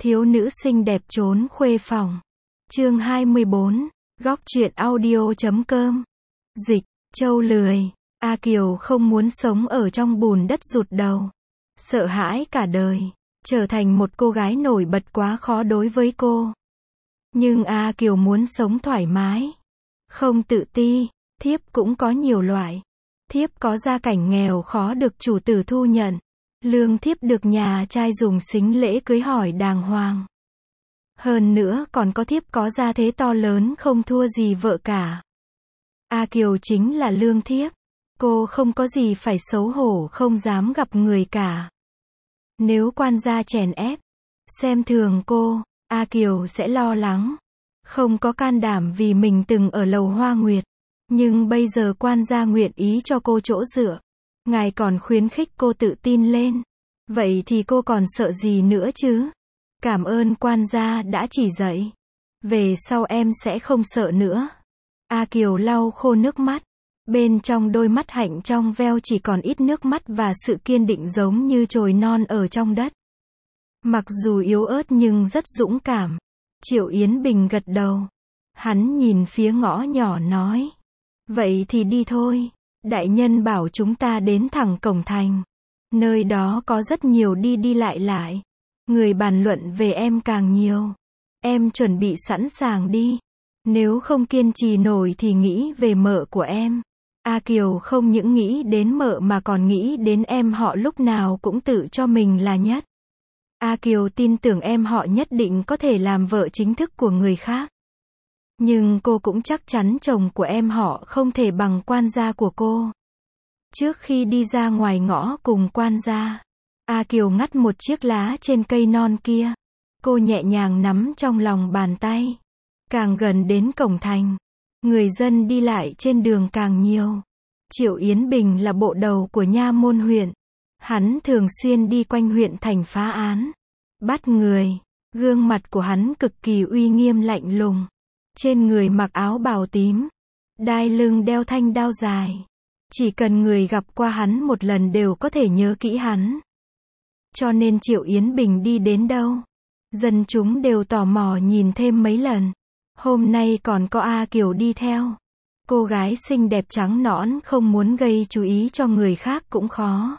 Thiếu nữ xinh đẹp trốn khuê phòng. Chương 24, góc truyện audio.com. Dịch, Châu lười. A Kiều không muốn sống ở trong bùn đất rụt đầu. Sợ hãi cả đời. Trở thành một cô gái nổi bật quá khó đối với cô. Nhưng A Kiều muốn sống thoải mái. Không tự ti. Thiếp cũng có nhiều loại. Thiếp có gia cảnh nghèo khó được chủ tử thu nhận. Lương thiếp được nhà trai dùng sính lễ cưới hỏi đàng hoàng. Hơn nữa còn có thiếp có gia thế to lớn không thua gì vợ cả. A Kiều chính là lương thiếp. Cô không có gì phải xấu hổ không dám gặp người cả. Nếu quan gia chèn ép, xem thường cô, A Kiều sẽ lo lắng. Không có can đảm vì mình từng ở lầu Hoa Nguyệt. Nhưng bây giờ quan gia nguyện ý cho cô chỗ dựa. Ngài còn khuyến khích cô tự tin lên. Vậy thì cô còn sợ gì nữa chứ? Cảm ơn quan gia đã chỉ dạy. Về sau em sẽ không sợ nữa. A Kiều lau khô nước mắt. Bên trong đôi mắt hạnh trong veo chỉ còn ít nước mắt và sự kiên định giống như chồi non ở trong đất. Mặc dù yếu ớt nhưng rất dũng cảm. Triệu Yến Bình gật đầu. Hắn nhìn phía ngõ nhỏ nói. Vậy thì đi thôi. Đại nhân bảo chúng ta đến thẳng cổng thành. Nơi đó có rất nhiều đi lại. Người bàn luận về em càng nhiều. Em chuẩn bị sẵn sàng đi. Nếu không kiên trì nổi thì nghĩ về mợ của em. A Kiều không những nghĩ đến mợ mà còn nghĩ đến em họ lúc nào cũng tự cho mình là nhất. A Kiều tin tưởng em họ nhất định có thể làm vợ chính thức của người khác. Nhưng cô cũng chắc chắn chồng của em họ không thể bằng quan gia của cô. Trước khi đi ra ngoài ngõ cùng quan gia, A Kiều ngắt một chiếc lá trên cây non kia. Cô nhẹ nhàng nắm trong lòng bàn tay. Càng gần đến cổng thành, người dân đi lại trên đường càng nhiều. Triệu Yến Bình là bộ đầu của nha môn huyện. Hắn thường xuyên đi quanh huyện thành phá án, bắt người. Gương mặt của hắn cực kỳ uy nghiêm lạnh lùng. Trên người mặc áo bào tím, đai lưng đeo thanh đao dài. Chỉ cần người gặp qua hắn một lần đều có thể nhớ kỹ hắn. Cho nên Triệu Yến Bình đi đến đâu, dân chúng đều tò mò nhìn thêm mấy lần. Hôm nay còn có A Kiều đi theo. Cô gái xinh đẹp trắng nõn không muốn gây chú ý cho người khác cũng khó.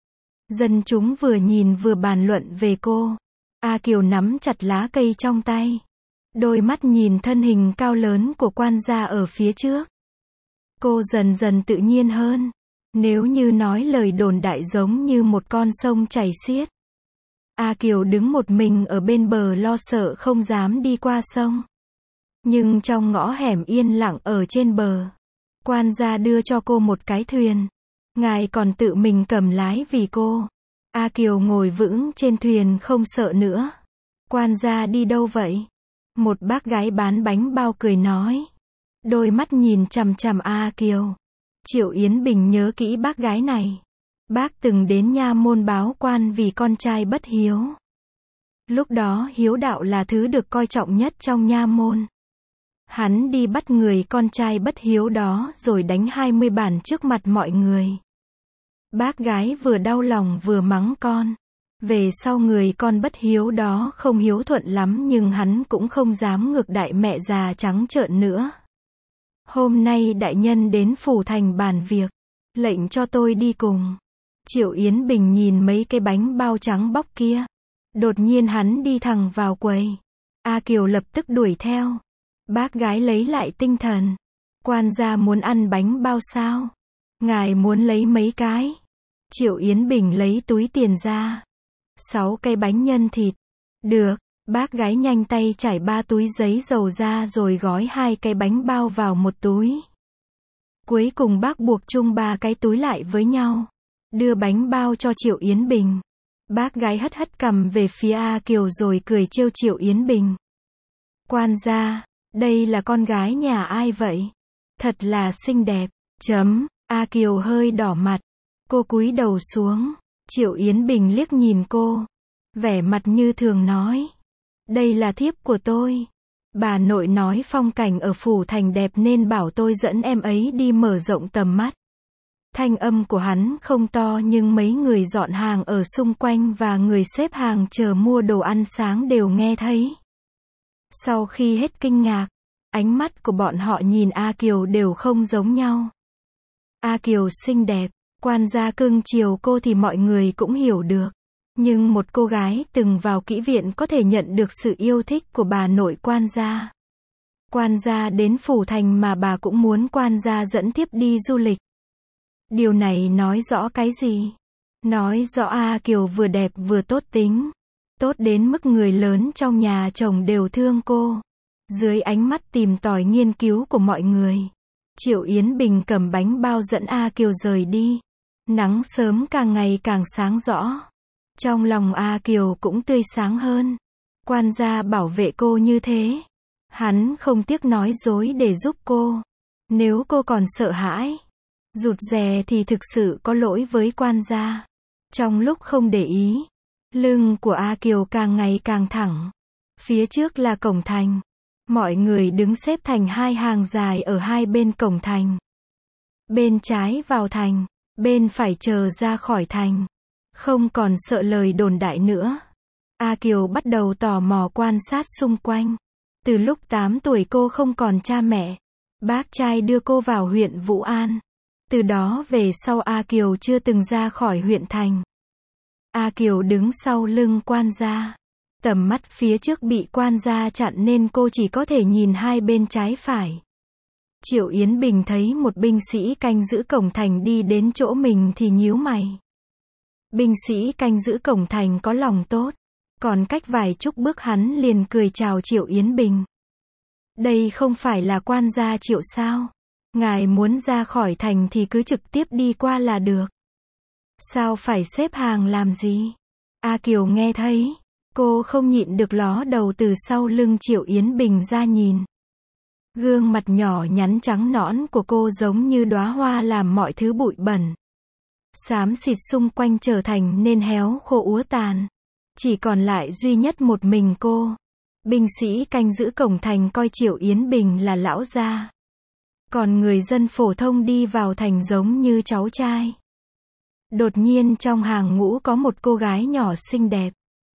Dân chúng vừa nhìn vừa bàn luận về cô. A Kiều nắm chặt lá cây trong tay. Đôi mắt nhìn thân hình cao lớn của quan gia ở phía trước. Cô dần dần tự nhiên hơn. Nếu như nói lời đồn đại giống như một con sông chảy xiết. A Kiều đứng một mình ở bên bờ lo sợ không dám đi qua sông. Nhưng trong ngõ hẻm yên lặng ở trên bờ, quan gia đưa cho cô một cái thuyền. Ngài còn tự mình cầm lái vì cô. A Kiều ngồi vững trên thuyền không sợ nữa. Quan gia đi đâu vậy? Một bác gái bán bánh bao cười nói. Đôi mắt nhìn chằm chằm A Kiều. Triệu Yến Bình nhớ kỹ bác gái này. Bác từng đến nha môn báo quan vì con trai bất hiếu. Lúc đó hiếu đạo là thứ được coi trọng nhất trong nha môn. Hắn đi bắt người con trai bất hiếu đó rồi đánh 20 bản trước mặt mọi người. Bác gái vừa đau lòng vừa mắng con. Về sau người con bất hiếu đó không hiếu thuận lắm nhưng hắn cũng không dám ngược đại mẹ già trắng trợn nữa. Hôm nay đại nhân đến phủ thành bàn việc, lệnh cho tôi đi cùng. Triệu Yến Bình nhìn mấy cái bánh bao trắng bóc kia. Đột nhiên hắn đi thẳng vào quầy. A Kiều lập tức đuổi theo. Bác gái lấy lại tinh thần. Quan gia muốn ăn bánh bao sao? Ngài muốn lấy mấy cái? Triệu Yến Bình lấy túi tiền ra. 6 cây bánh nhân thịt. Được. Bác gái nhanh tay trải 3 túi giấy dầu ra rồi gói 2 cái bánh bao vào một túi. Cuối cùng bác buộc chung 3 cái túi lại với nhau. Đưa bánh bao cho Triệu Yến Bình. Bác gái hất hất cằm về phía A Kiều rồi cười trêu Triệu Yến Bình. Quan gia, đây là con gái nhà ai vậy? Thật là xinh đẹp. A Kiều hơi đỏ mặt. Cô cúi đầu xuống. Triệu Yến Bình liếc nhìn cô. Vẻ mặt như thường nói. Đây là thiếp của tôi. Bà nội nói phong cảnh ở phủ thành đẹp nên bảo tôi dẫn em ấy đi mở rộng tầm mắt. Thanh âm của hắn không to nhưng mấy người dọn hàng ở xung quanh và người xếp hàng chờ mua đồ ăn sáng đều nghe thấy. Sau khi hết kinh ngạc, ánh mắt của bọn họ nhìn A Kiều đều không giống nhau. A Kiều xinh đẹp, quan gia cưng chiều cô thì mọi người cũng hiểu được. Nhưng một cô gái từng vào kỹ viện có thể nhận được sự yêu thích của bà nội quan gia. Quan gia đến phủ thành mà bà cũng muốn quan gia dẫn tiếp đi du lịch. Điều này nói rõ cái gì? Nói rõ A Kiều vừa đẹp vừa tốt tính. Tốt đến mức người lớn trong nhà chồng đều thương cô. Dưới ánh mắt tìm tòi nghiên cứu của mọi người, Triệu Yến Bình cầm bánh bao dẫn A Kiều rời đi. Nắng sớm càng ngày càng sáng rõ. Trong lòng A Kiều cũng tươi sáng hơn. Quan gia bảo vệ cô như thế. Hắn không tiếc nói dối để giúp cô. Nếu cô còn sợ hãi, rụt rè thì thực sự có lỗi với quan gia. Trong lúc không để ý, lưng của A Kiều càng ngày càng thẳng. Phía trước là cổng thành. Mọi người đứng xếp thành hai hàng dài ở hai bên cổng thành. Bên trái vào thành, bên phải chờ ra khỏi thành. Không còn sợ lời đồn đại nữa. A Kiều bắt đầu tò mò quan sát xung quanh. Từ lúc 8 tuổi cô không còn cha mẹ. Bác trai đưa cô vào huyện Vũ An. Từ đó về sau A Kiều chưa từng ra khỏi huyện thành. A Kiều đứng sau lưng quan gia. Tầm mắt phía trước bị quan gia chặn nên cô chỉ có thể nhìn hai bên trái phải. Triệu Yến Bình thấy một binh sĩ canh giữ cổng thành đi đến chỗ mình thì nhíu mày. Binh sĩ canh giữ cổng thành có lòng tốt. Còn cách vài chục bước hắn liền cười chào Triệu Yến Bình. Đây không phải là quan gia Triệu sao? Ngài muốn ra khỏi thành thì cứ trực tiếp đi qua là được. Sao phải xếp hàng làm gì? A Kiều nghe thấy. Cô không nhịn được ló đầu từ sau lưng Triệu Yến Bình ra nhìn. Gương mặt nhỏ nhắn trắng nõn của cô giống như đóa hoa làm mọi thứ bụi bẩn. Xám xịt xung quanh trở thành nên héo khô úa tàn. Chỉ còn lại duy nhất một mình cô. Binh sĩ canh giữ cổng thành coi Triệu Yến Bình là lão gia. Còn người dân phổ thông đi vào thành giống như cháu trai. Đột nhiên trong hàng ngũ có một cô gái nhỏ xinh đẹp.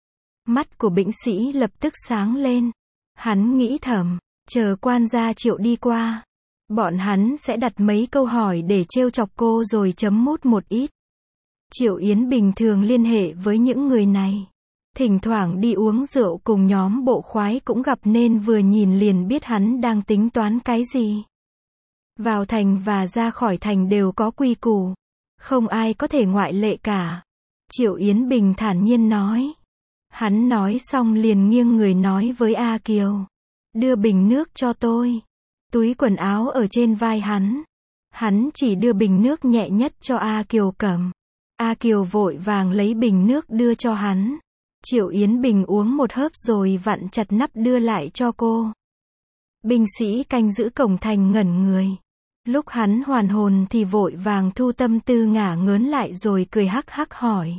Mắt của binh sĩ lập tức sáng lên. Hắn nghĩ thầm, chờ quan gia Triệu đi qua. Bọn hắn sẽ đặt mấy câu hỏi để trêu chọc cô rồi chấm mút một ít. Triệu Yến Bình thường liên hệ với những người này. Thỉnh thoảng đi uống rượu cùng nhóm bộ khoái cũng gặp nên vừa nhìn liền biết hắn đang tính toán cái gì. Vào thành và ra khỏi thành đều có quy củ. Không ai có thể ngoại lệ cả. Triệu Yến Bình thản nhiên nói. Hắn nói xong liền nghiêng người nói với A Kiều. Đưa bình nước cho tôi. Túi quần áo ở trên vai hắn. Hắn chỉ đưa bình nước nhẹ nhất cho A Kiều cầm. A Kiều vội vàng lấy bình nước đưa cho hắn. Triệu Yến Bình uống một hớp rồi vặn chặt nắp đưa lại cho cô. Binh sĩ canh giữ cổng thành ngẩn người. Lúc hắn hoàn hồn thì vội vàng thu tâm tư ngả ngớn lại rồi cười hắc hắc hỏi.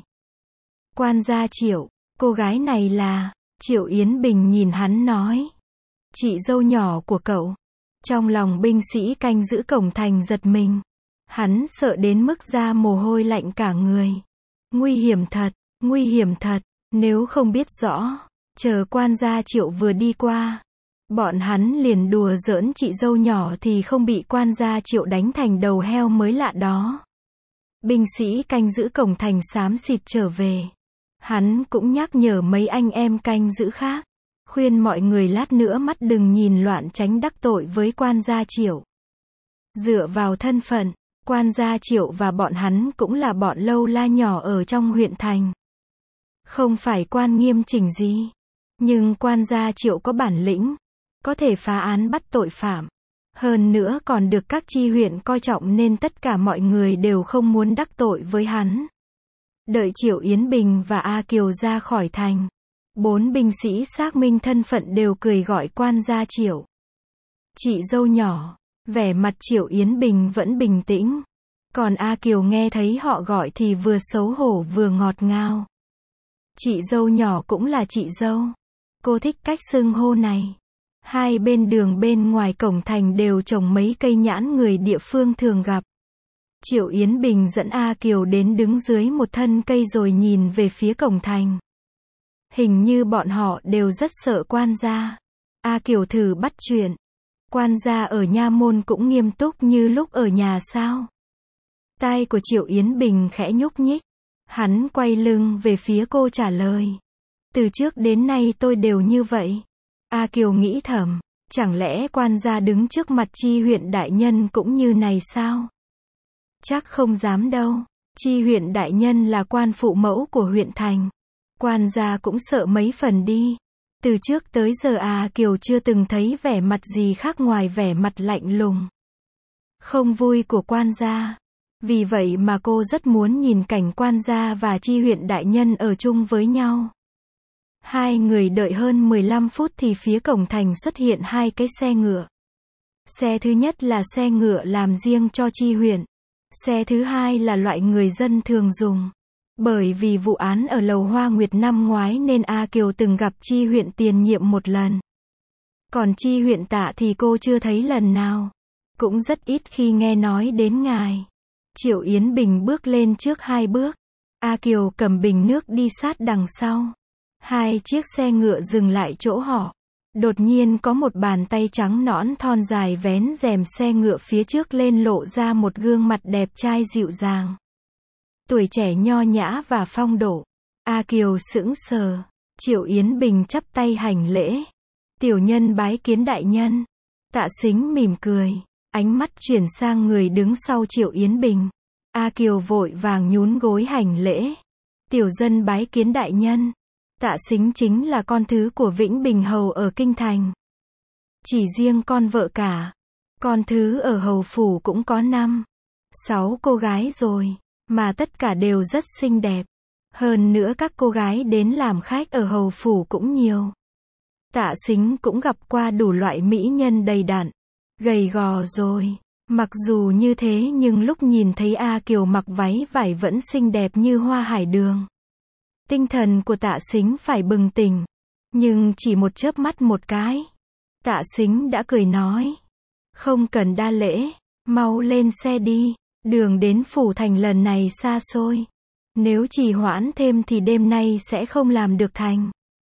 Quan gia Triệu, cô gái này là... Triệu Yến Bình nhìn hắn nói. Chị dâu nhỏ của cậu. Trong lòng binh sĩ canh giữ cổng thành giật mình. Hắn sợ đến mức ra mồ hôi lạnh cả người. Nguy hiểm thật, nguy hiểm thật. Nếu không biết rõ, chờ quan gia Triệu vừa đi qua, bọn hắn liền đùa giỡn chị dâu nhỏ thì không bị quan gia Triệu đánh thành đầu heo mới lạ đó. Binh sĩ canh giữ cổng thành xám xịt trở về. Hắn cũng nhắc nhở mấy anh em canh giữ khác, khuyên mọi người lát nữa mắt đừng nhìn loạn tránh đắc tội với quan gia Triệu. Dựa vào thân phận, quan gia Triệu và bọn hắn cũng là bọn lâu la nhỏ ở trong huyện thành. Không phải quan nghiêm chỉnh gì. Nhưng quan gia Triệu có bản lĩnh. Có thể phá án bắt tội phạm. Hơn nữa còn được các chi huyện coi trọng nên tất cả mọi người đều không muốn đắc tội với hắn. Đợi Triệu Yến Bình và A Kiều ra khỏi thành. 4 binh sĩ xác minh thân phận đều cười gọi quan gia Triệu. Chị dâu nhỏ. Vẻ mặt Triệu Yến Bình vẫn bình tĩnh. Còn A Kiều nghe thấy họ gọi thì vừa xấu hổ vừa ngọt ngào. Chị dâu nhỏ cũng là chị dâu. Cô thích cách xưng hô này. Hai bên đường bên ngoài cổng thành đều trồng mấy cây nhãn người địa phương thường gặp. Triệu Yến Bình dẫn A Kiều đến đứng dưới một thân cây rồi nhìn về phía cổng thành. Hình như bọn họ đều rất sợ quan gia. A Kiều thử bắt chuyện. Quan gia ở nha môn cũng nghiêm túc như lúc ở nhà sao? Tai của Triệu Yến Bình khẽ nhúc nhích. Hắn quay lưng về phía cô trả lời. Từ trước đến nay tôi đều như vậy. A Kiều nghĩ thầm, chẳng lẽ quan gia đứng trước mặt Chi huyện đại nhân cũng như này sao? Chắc không dám đâu. Chi huyện đại nhân là quan phụ mẫu của huyện thành. Quan gia cũng sợ mấy phần đi. Từ trước tới giờ A Kiều chưa từng thấy vẻ mặt gì khác ngoài vẻ mặt lạnh lùng, không vui của quan gia. Vì vậy mà cô rất muốn nhìn cảnh quan gia và Chi huyện đại nhân ở chung với nhau. Hai người đợi hơn 15 phút thì phía cổng thành xuất hiện hai cái xe ngựa. Xe thứ nhất là xe ngựa làm riêng cho Chi huyện. Xe thứ hai là loại người dân thường dùng. Bởi vì vụ án ở lầu Hoa Nguyệt năm ngoái nên A Kiều từng gặp Chi huyện tiền nhiệm một lần. Còn Chi huyện Tạ thì cô chưa thấy lần nào. Cũng rất ít khi nghe nói đến ngài. Triệu Yến Bình bước lên trước 2 bước. A Kiều cầm bình nước đi sát đằng sau. Hai chiếc xe ngựa dừng lại chỗ họ. Đột nhiên có một bàn tay trắng nõn thon dài vén rèm xe ngựa phía trước lên lộ ra một gương mặt đẹp trai dịu dàng. Tuổi trẻ nho nhã và phong độ. A Kiều sững sờ. Triệu Yến Bình chắp tay hành lễ. Tiểu nhân bái kiến đại nhân. Tạ Sính mỉm cười. Ánh mắt chuyển sang người đứng sau Triệu Yến Bình. A Kiều vội vàng nhún gối hành lễ. Tiểu dân bái kiến đại nhân. Tạ Sính chính là con thứ của Vĩnh Bình Hầu ở Kinh Thành. Chỉ riêng con vợ cả. Con thứ ở Hầu Phủ cũng có 5-6 cô gái rồi. Mà tất cả đều rất xinh đẹp. Hơn nữa các cô gái đến làm khách ở Hầu Phủ cũng nhiều. Tạ Sính cũng gặp qua đủ loại mỹ nhân đầy đặn, gầy gò rồi. Mặc dù như thế nhưng lúc nhìn thấy A Kiều mặc váy vải vẫn xinh đẹp như hoa hải đường. Tinh thần của Tạ Sính phải bừng tỉnh. Nhưng chỉ một chớp mắt một cái. Tạ Sính đã cười nói. Không cần đa lễ, mau lên xe đi. Đường đến phủ thành lần này xa xôi. Nếu trì hoãn thêm thì đêm nay sẽ không làm được thành.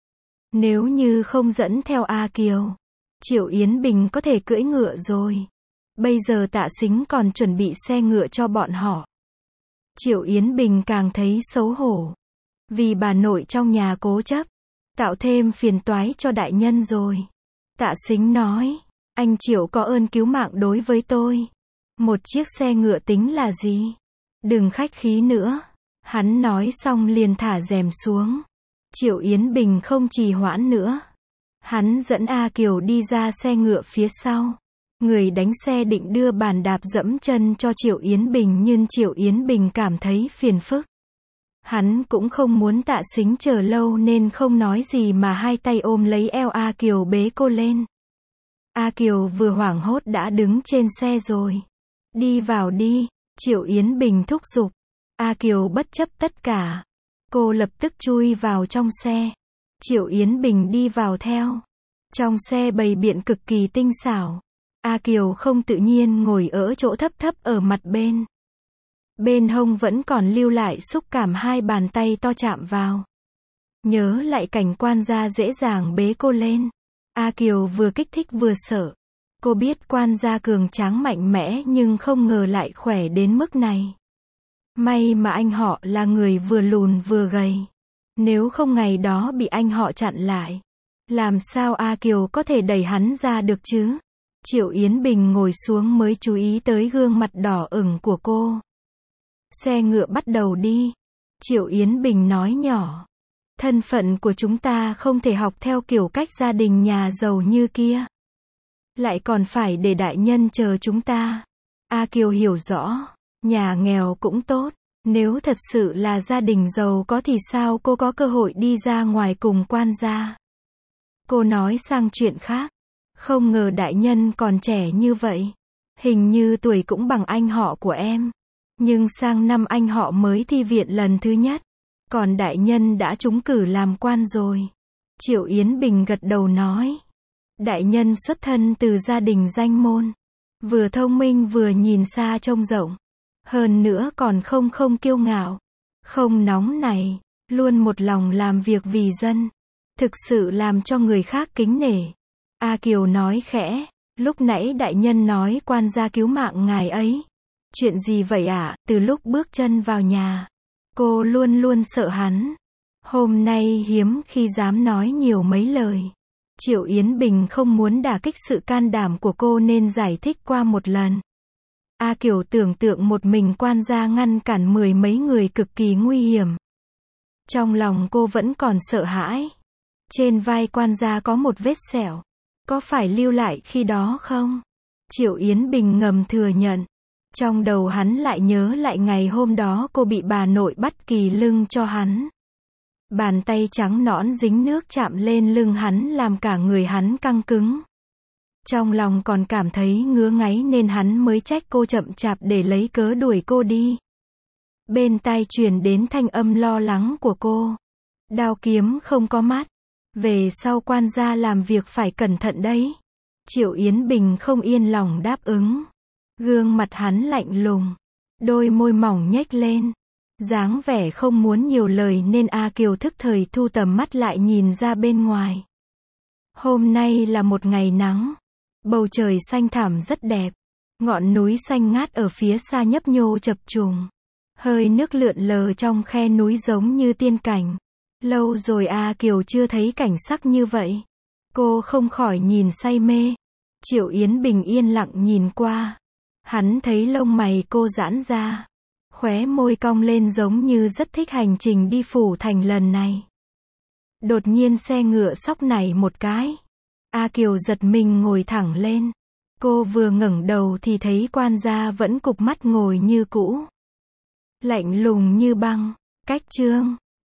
Nếu như không dẫn theo A Kiều, Triệu Yến Bình có thể cưỡi ngựa rồi. Bây giờ Tạ Sính còn chuẩn bị xe ngựa cho bọn họ. Triệu Yến Bình càng thấy xấu hổ. Vì bà nội trong nhà cố chấp, tạo thêm phiền toái cho đại nhân rồi. Tạ Sính nói, anh Triệu có ơn cứu mạng đối với tôi. Một chiếc xe ngựa tính là gì? Đừng khách khí nữa. Hắn nói xong liền thả rèm xuống. Triệu Yến Bình không trì hoãn nữa. Hắn dẫn A Kiều đi ra xe ngựa phía sau. Người đánh xe định đưa bàn đạp dẫm chân cho Triệu Yến Bình nhưng Triệu Yến Bình cảm thấy phiền phức. Hắn cũng không muốn Tạ Sính chờ lâu nên không nói gì mà hai tay ôm lấy eo A Kiều bế cô lên. A Kiều vừa hoảng hốt đã đứng trên xe rồi. Đi vào đi, Triệu Yến Bình thúc giục. A Kiều bất chấp tất cả. Cô lập tức chui vào trong xe. Triệu Yến Bình đi vào theo. Trong xe bày biện cực kỳ tinh xảo. A Kiều không tự nhiên ngồi ở chỗ thấp thấp ở mặt bên. Bên hông vẫn còn lưu lại xúc cảm hai bàn tay to chạm vào. Nhớ lại cảnh quan gia dễ dàng bế cô lên. A Kiều vừa kích thích vừa sợ. Cô biết quan gia cường tráng mạnh mẽ nhưng không ngờ lại khỏe đến mức này. May mà anh họ là người vừa lùn vừa gầy. Nếu không ngày đó bị anh họ chặn lại. Làm sao A Kiều có thể đẩy hắn ra được chứ? Triệu Yến Bình ngồi xuống mới chú ý tới gương mặt đỏ ửng của cô. Xe ngựa bắt đầu đi. Triệu Yến Bình nói nhỏ. Thân phận của chúng ta không thể học theo kiểu cách gia đình nhà giàu như kia. Lại còn phải để đại nhân chờ chúng ta. A Kiều hiểu rõ. Nhà nghèo cũng tốt. Nếu thật sự là gia đình giàu có thì sao cô có cơ hội đi ra ngoài cùng quan gia. Cô nói sang chuyện khác. Không ngờ đại nhân còn trẻ như vậy. Hình như tuổi cũng bằng anh họ của em. Nhưng sang năm anh họ mới thi viện lần thứ nhất. Còn đại nhân đã trúng cử làm quan rồi. Triệu Yến Bình gật đầu nói. Đại nhân xuất thân từ gia đình danh môn. Vừa thông minh vừa nhìn xa trông rộng. Hơn nữa còn không kiêu ngạo, không nóng nảy, luôn một lòng làm việc vì dân. Thực sự làm cho người khác kính nể. A Kiều nói khẽ, lúc nãy đại nhân nói quan gia cứu mạng ngài ấy. Chuyện gì vậy ạ? Từ lúc bước chân vào nhà, cô luôn luôn sợ hắn. Hôm nay hiếm khi dám nói nhiều mấy lời. Triệu Yến Bình không muốn đả kích sự can đảm của cô nên giải thích qua một lần. A Kiều tưởng tượng một mình quan gia ngăn cản mười mấy người cực kỳ nguy hiểm. Trong lòng cô vẫn còn sợ hãi. Trên vai quan gia có một vết sẹo. Có phải lưu lại khi đó không? Triệu Yến Bình ngầm thừa nhận. Trong đầu hắn lại nhớ lại ngày hôm đó cô bị bà nội bắt kỳ lưng cho hắn. Bàn tay trắng nõn dính nước chạm lên lưng hắn làm cả người hắn căng cứng. Trong lòng còn cảm thấy ngứa ngáy nên hắn mới trách cô chậm chạp để lấy cớ đuổi cô đi. Bên tai truyền đến thanh âm lo lắng của cô. Đao kiếm không có mắt. Về sau quan gia làm việc phải cẩn thận đấy. Triệu Yến Bình không yên lòng đáp ứng. Gương mặt hắn lạnh lùng. Đôi môi mỏng nhếch lên. Dáng vẻ không muốn nhiều lời nên A Kiều thức thời thu tầm mắt lại nhìn ra bên ngoài. Hôm nay là một ngày nắng. Bầu trời xanh thẳm rất đẹp. Ngọn núi xanh ngát ở phía xa nhấp nhô chập trùng. Hơi nước lượn lờ trong khe núi giống như tiên cảnh. Lâu rồi A Kiều chưa thấy cảnh sắc như vậy. Cô không khỏi nhìn say mê. Triệu Yến Bình yên lặng nhìn qua. Hắn thấy lông mày cô giãn ra. Khóe môi cong lên giống như rất thích hành trình đi phủ thành lần này. Đột nhiên xe ngựa xóc nảy một cái. A Kiều giật mình ngồi thẳng lên. Cô vừa ngẩng đầu thì thấy quan gia vẫn cụp mắt ngồi như cũ. Lạnh lùng như băng. Cách chương